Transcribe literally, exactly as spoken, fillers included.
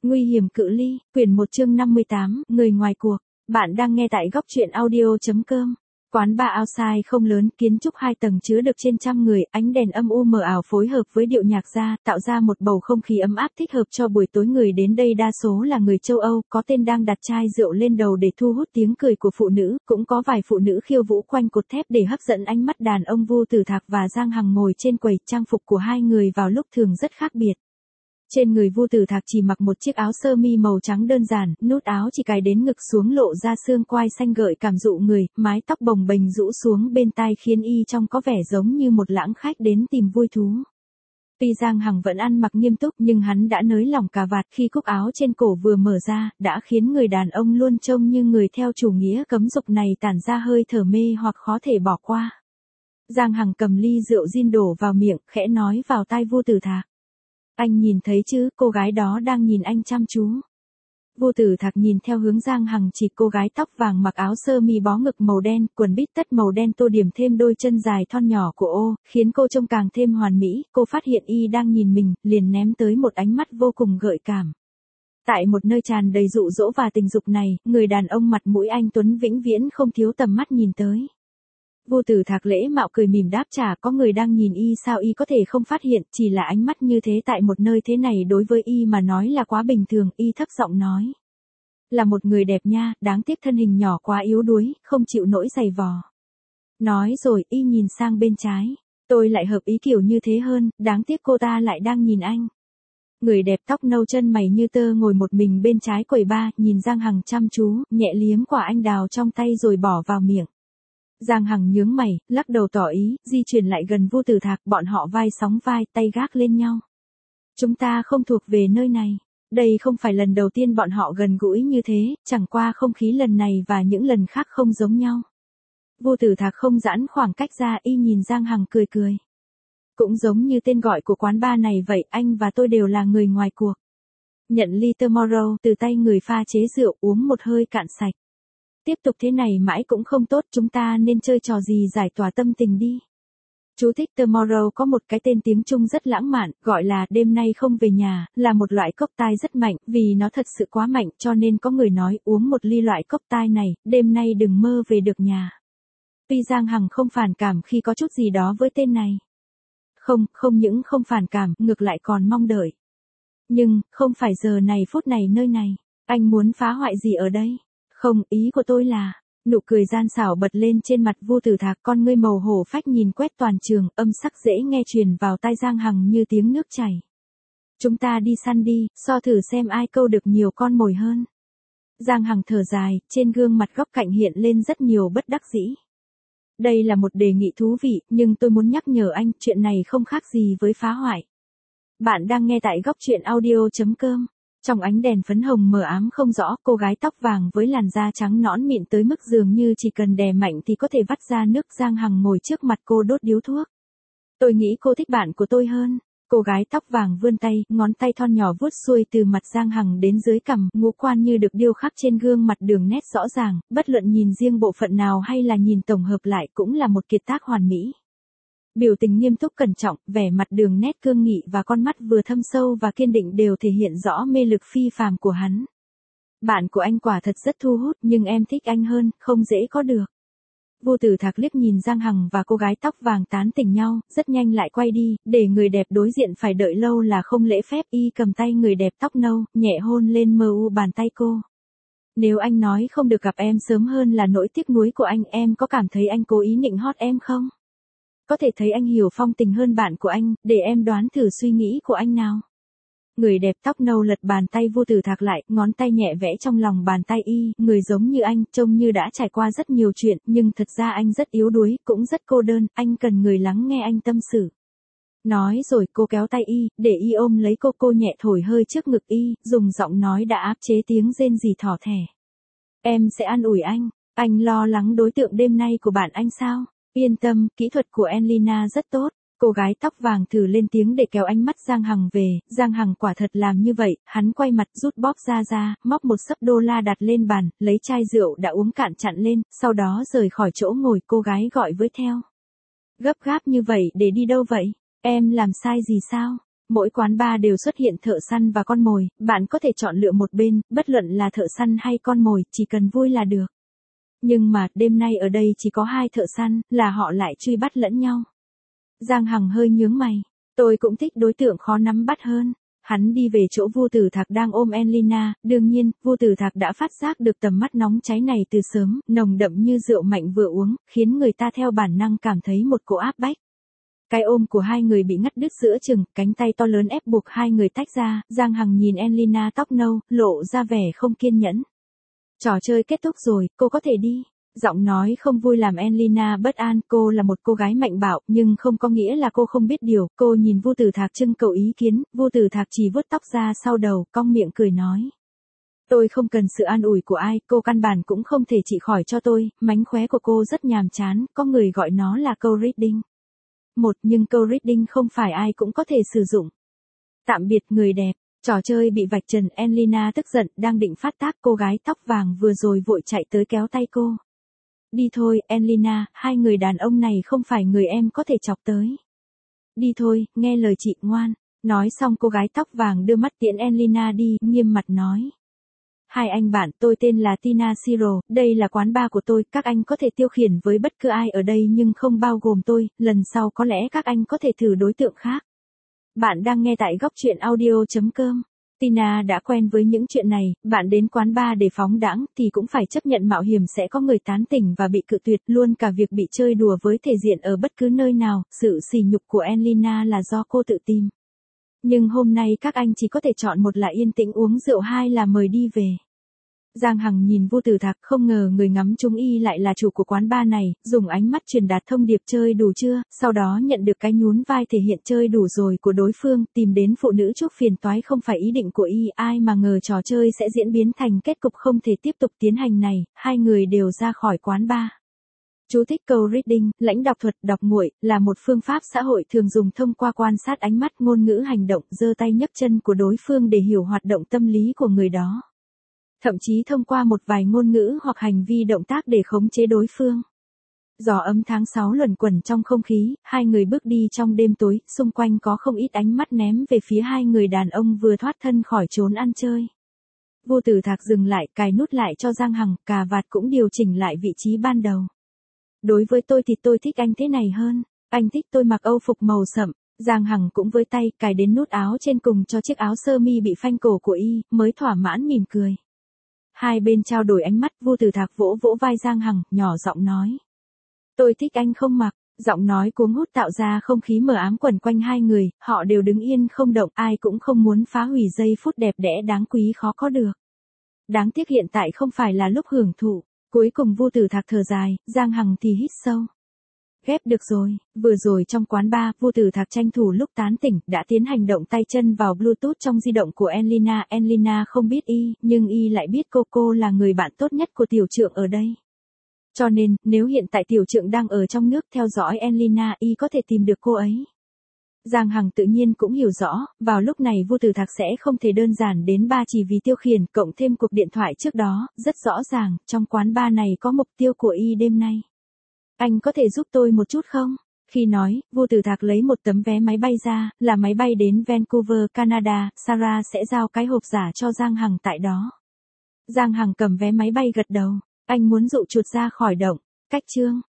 Nguy hiểm cự ly, quyển một chương năm mươi tám, người ngoài cuộc. Bạn đang nghe tại góc truyện audio chấm com. Quán bar outside không lớn, kiến trúc hai tầng chứa được trên trăm người, ánh đèn âm u mờ ảo phối hợp với điệu nhạc ra, tạo ra một bầu không khí ấm áp thích hợp cho buổi tối. Người đến đây đa số là người châu Âu, có tên đang đặt chai rượu lên đầu để thu hút tiếng cười của phụ nữ, cũng có vài phụ nữ khiêu vũ quanh cột thép để hấp dẫn ánh mắt đàn ông. Vu Tử Thạc và Giang Hằng ngồi trên quầy, trang phục của hai người vào lúc thường rất khác biệt. Trên người Vu Tử Thạc chỉ mặc một chiếc áo sơ mi màu trắng đơn giản, nút áo chỉ cài đến ngực xuống lộ ra xương quai xanh gợi cảm dụ người, mái tóc bồng bềnh rũ xuống bên tai khiến y trông có vẻ giống như một lãng khách đến tìm vui thú. Tuy Giang Hằng vẫn ăn mặc nghiêm túc nhưng hắn đã nới lỏng cà vạt khi cúc áo trên cổ vừa mở ra, đã khiến người đàn ông luôn trông như người theo chủ nghĩa cấm dục này tản ra hơi thở mê hoặc khó thể bỏ qua. Giang Hằng cầm ly rượu gin đổ vào miệng, khẽ nói vào tai Vu Tử Thạc. Anh nhìn thấy chứ, cô gái đó đang nhìn anh chăm chú. Vu Tử Thạc nhìn theo hướng Giang Hằng chỉ. Cô gái tóc vàng mặc áo sơ mi bó ngực màu đen, quần bít tất màu đen tô điểm thêm đôi chân dài thon nhỏ của ô, khiến cô trông càng thêm hoàn mỹ. Cô phát hiện y đang nhìn mình, liền ném tới một ánh mắt vô cùng gợi cảm. Tại một nơi tràn đầy dụ dỗ và tình dục này, người đàn ông mặt mũi anh tuấn vĩnh viễn không thiếu tầm mắt nhìn tới. Vu Tử Thạc lễ mạo cười mỉm đáp trả, có người đang nhìn y sao y có thể không phát hiện, chỉ là ánh mắt như thế tại một nơi thế này đối với y mà nói là quá bình thường. Y thấp giọng nói. Là một người đẹp nha, đáng tiếc thân hình nhỏ quá yếu đuối, không chịu nổi giày vò. Nói rồi y nhìn sang bên trái. Tôi lại hợp ý kiểu như thế hơn, đáng tiếc cô ta lại đang nhìn anh. Người đẹp tóc nâu chân mày như tơ ngồi một mình bên trái quầy bar, nhìn Giang Hằng chăm chú, nhẹ liếm quả anh đào trong tay rồi bỏ vào miệng. Giang Hằng nhướng mày, lắc đầu tỏ ý, di chuyển lại gần Vu Tử Thạc, bọn họ vai sóng vai, tay gác lên nhau. Chúng ta không thuộc về nơi này. Đây không phải lần đầu tiên bọn họ gần gũi như thế, chẳng qua không khí lần này và những lần khác không giống nhau. Vu Tử Thạc không giãn khoảng cách ra, y nhìn Giang Hằng cười cười. Cũng giống như tên gọi của quán bar này vậy, anh và tôi đều là người ngoài cuộc. Nhận ly Tomorrow từ tay người pha chế rượu, uống một hơi cạn sạch. Tiếp tục thế này mãi cũng không tốt, chúng ta nên chơi trò gì giải tỏa tâm tình đi. Chú thích Tomorrow có một cái tên tiếng Trung rất lãng mạn, gọi là đêm nay không về nhà, là một loại cocktail rất mạnh, vì nó thật sự quá mạnh cho nên có người nói uống một ly loại cocktail này, đêm nay đừng mơ về được nhà. Tuy Giang Hằng không phản cảm khi có chút gì đó với tên này. Không, không những không phản cảm, ngược lại còn mong đợi. Nhưng, không phải giờ này phút này nơi này, anh muốn phá hoại gì ở đây? Không, ý của tôi là, nụ cười gian xảo bật lên trên mặt Vu Tử Thạc, con ngươi màu hổ phách nhìn quét toàn trường, âm sắc dễ nghe truyền vào tai Giang Hằng như tiếng nước chảy. Chúng ta đi săn đi, so thử xem ai câu được nhiều con mồi hơn. Giang Hằng thở dài, trên gương mặt góc cạnh hiện lên rất nhiều bất đắc dĩ. Đây là một đề nghị thú vị, nhưng tôi muốn nhắc nhở anh, chuyện này không khác gì với phá hoại. Bạn đang nghe tại góc truyện audio chấm com. Trong ánh đèn phấn hồng mờ ám không rõ, cô gái tóc vàng với làn da trắng nõn mịn tới mức dường như chỉ cần đè mạnh thì có thể vắt ra nước. Giang Hằng ngồi trước mặt cô đốt điếu thuốc. Tôi nghĩ cô thích bạn của tôi hơn. Cô gái tóc vàng vươn tay, ngón tay thon nhỏ vuốt xuôi từ mặt Giang Hằng đến dưới cằm, ngũ quan như được điêu khắc trên gương mặt đường nét rõ ràng, bất luận nhìn riêng bộ phận nào hay là nhìn tổng hợp lại cũng là một kiệt tác hoàn mỹ. Biểu tình nghiêm túc cẩn trọng, vẻ mặt đường nét cương nghị và con mắt vừa thâm sâu và kiên định đều thể hiện rõ mê lực phi phàm của hắn. Bạn của anh quả thật rất thu hút, nhưng em thích anh hơn, không dễ có được. Vu Tử Thạc liếc nhìn Giang Hằng và cô gái tóc vàng tán tỉnh nhau, rất nhanh lại quay đi, để người đẹp đối diện phải đợi lâu là không lễ phép. Y cầm tay người đẹp tóc nâu, nhẹ hôn lên mờ u bàn tay cô. Nếu anh nói không được gặp em sớm hơn là nỗi tiếc nuối của anh, em có cảm thấy anh cố ý nịnh hót em không? Có thể thấy anh hiểu phong tình hơn bạn của anh, để em đoán thử suy nghĩ của anh nào. Người đẹp tóc nâu lật bàn tay Vu Tử Thạc lại, ngón tay nhẹ vẽ trong lòng bàn tay y, người giống như anh, trông như đã trải qua rất nhiều chuyện, nhưng thật ra anh rất yếu đuối, cũng rất cô đơn, anh cần người lắng nghe anh tâm sự. Nói rồi cô kéo tay y, để y ôm lấy cô, cô nhẹ thổi hơi trước ngực y, dùng giọng nói đã áp chế tiếng rên rỉ thỏ thẻ. Em sẽ an ủi anh, anh lo lắng đối tượng đêm nay của bạn anh sao? Yên tâm, kỹ thuật của Enlina rất tốt. Cô gái tóc vàng thử lên tiếng để kéo ánh mắt Giang Hằng về. Giang Hằng quả thật làm như vậy, hắn quay mặt rút bóp ra ra, móc một xấp đô la đặt lên bàn, lấy chai rượu đã uống cạn chặn lên, sau đó rời khỏi chỗ ngồi. Cô gái gọi với theo. Gấp gáp như vậy để đi đâu vậy? Em làm sai gì sao? Mỗi quán bar đều xuất hiện thợ săn và con mồi, bạn có thể chọn lựa một bên, bất luận là thợ săn hay con mồi, chỉ cần vui là được. Nhưng mà, đêm nay ở đây chỉ có hai thợ săn, là họ lại truy bắt lẫn nhau. Giang Hằng hơi nhướng mày. Tôi cũng thích đối tượng khó nắm bắt hơn. Hắn đi về chỗ Vu Tử Thạc đang ôm Enlina, đương nhiên, Vu Tử Thạc đã phát giác được tầm mắt nóng cháy này từ sớm, nồng đậm như rượu mạnh vừa uống, khiến người ta theo bản năng cảm thấy một cỗ áp bách. Cái ôm của hai người bị ngắt đứt giữa chừng, cánh tay to lớn ép buộc hai người tách ra, Giang Hằng nhìn Enlina tóc nâu, lộ ra vẻ không kiên nhẫn. Trò chơi kết thúc rồi, cô có thể đi. Giọng nói không vui làm Enlina bất an, cô là một cô gái mạnh bạo, nhưng không có nghĩa là cô không biết điều. Cô nhìn Vu Tử Thạc trưng cầu ý kiến, Vu Tử Thạc chỉ vuốt tóc ra sau đầu, cong miệng cười nói. Tôi không cần sự an ủi của ai, cô căn bản cũng không thể trị khỏi cho tôi, mánh khóe của cô rất nhàm chán, có người gọi nó là câu reading. Một, nhưng câu reading không phải ai cũng có thể sử dụng. Tạm biệt người đẹp. Trò chơi bị vạch trần, Enlina tức giận, đang định phát tác, cô gái tóc vàng vừa rồi vội chạy tới kéo tay cô. Đi thôi, Enlina, hai người đàn ông này không phải người em có thể chọc tới. Đi thôi, nghe lời chị, ngoan. Nói xong cô gái tóc vàng đưa mắt tiễn Enlina đi, nghiêm mặt nói. Hai anh bạn, tôi tên là Tina Siro, đây là quán bar của tôi, các anh có thể tiêu khiển với bất cứ ai ở đây nhưng không bao gồm tôi, lần sau có lẽ các anh có thể thử đối tượng khác. Bạn đang nghe tại góc truyện audio chấm com. Tina đã quen với những chuyện này, bạn đến quán bar để phóng đãng thì cũng phải chấp nhận mạo hiểm sẽ có người tán tỉnh và bị cự tuyệt, luôn cả việc bị chơi đùa với thể diện ở bất cứ nơi nào, sự sỉ nhục của Enlina là do cô tự tìm. Nhưng hôm nay các anh chỉ có thể chọn, một là yên tĩnh uống rượu, hai là mời đi về. Giang Hằng nhìn Vu Tử Thạc, không ngờ người ngắm chúng y lại là chủ của quán bar này, dùng ánh mắt truyền đạt thông điệp chơi đủ chưa, sau đó nhận được cái nhún vai thể hiện chơi đủ rồi của đối phương, tìm đến phụ nữ chuốc phiền toái không phải ý định của y, ai mà ngờ trò chơi sẽ diễn biến thành kết cục không thể tiếp tục tiến hành này, hai người đều ra khỏi quán bar. Chú thích câu reading, lãnh đọc thuật, đọc nguội, là một phương pháp xã hội thường dùng thông qua quan sát ánh mắt, ngôn ngữ, hành động, giơ tay nhấc chân của đối phương để hiểu hoạt động tâm lý của người đó. Thậm chí thông qua một vài ngôn ngữ hoặc hành vi động tác để khống chế đối phương. Gió ấm tháng sáu luẩn quẩn trong không khí, hai người bước đi trong đêm tối, xung quanh có không ít ánh mắt ném về phía hai người đàn ông vừa thoát thân khỏi trốn ăn chơi. Vu Tử Thạc dừng lại, cài nút lại cho Giang Hằng, cà vạt cũng điều chỉnh lại vị trí ban đầu. Đối với tôi thì tôi thích anh thế này hơn, anh thích tôi mặc âu phục màu sậm. Giang Hằng cũng với tay, cài đến nút áo trên cùng cho chiếc áo sơ mi bị phanh cổ của y, mới thỏa mãn mỉm cười. Hai bên trao đổi ánh mắt, Vu Tử Thạc vỗ vỗ vai Giang Hằng, nhỏ giọng nói. Tôi thích anh không mặc, giọng nói cuống hút tạo ra không khí mờ ám quẩn quanh hai người, họ đều đứng yên không động, ai cũng không muốn phá hủy giây phút đẹp đẽ đáng quý khó có được. Đáng tiếc hiện tại không phải là lúc hưởng thụ, cuối cùng Vu Tử Thạc thở dài, Giang Hằng thì hít sâu. Ghép được rồi, vừa rồi trong quán bar, Vu Tử Thạc tranh thủ lúc tán tỉnh, đã tiến hành động tay chân vào Bluetooth trong di động của Enlina, Enlina không biết y, nhưng y lại biết cô cô là người bạn tốt nhất của tiểu trượng ở đây. Cho nên, nếu hiện tại tiểu trượng đang ở trong nước theo dõi Enlina, y có thể tìm được cô ấy. Giang Hằng tự nhiên cũng hiểu rõ, vào lúc này Vu Tử Thạc sẽ không thể đơn giản đến ba chỉ vì tiêu khiển, cộng thêm cuộc điện thoại trước đó, rất rõ ràng, trong quán bar này có mục tiêu của y đêm nay. Anh có thể giúp tôi một chút không? Khi nói, Vu Tử Thạc lấy một tấm vé máy bay ra, là máy bay đến Vancouver, Canada, Sarah sẽ giao cái hộp giả cho Giang Hằng tại đó. Giang Hằng cầm vé máy bay gật đầu, anh muốn dụ chuột ra khỏi động, cách chương.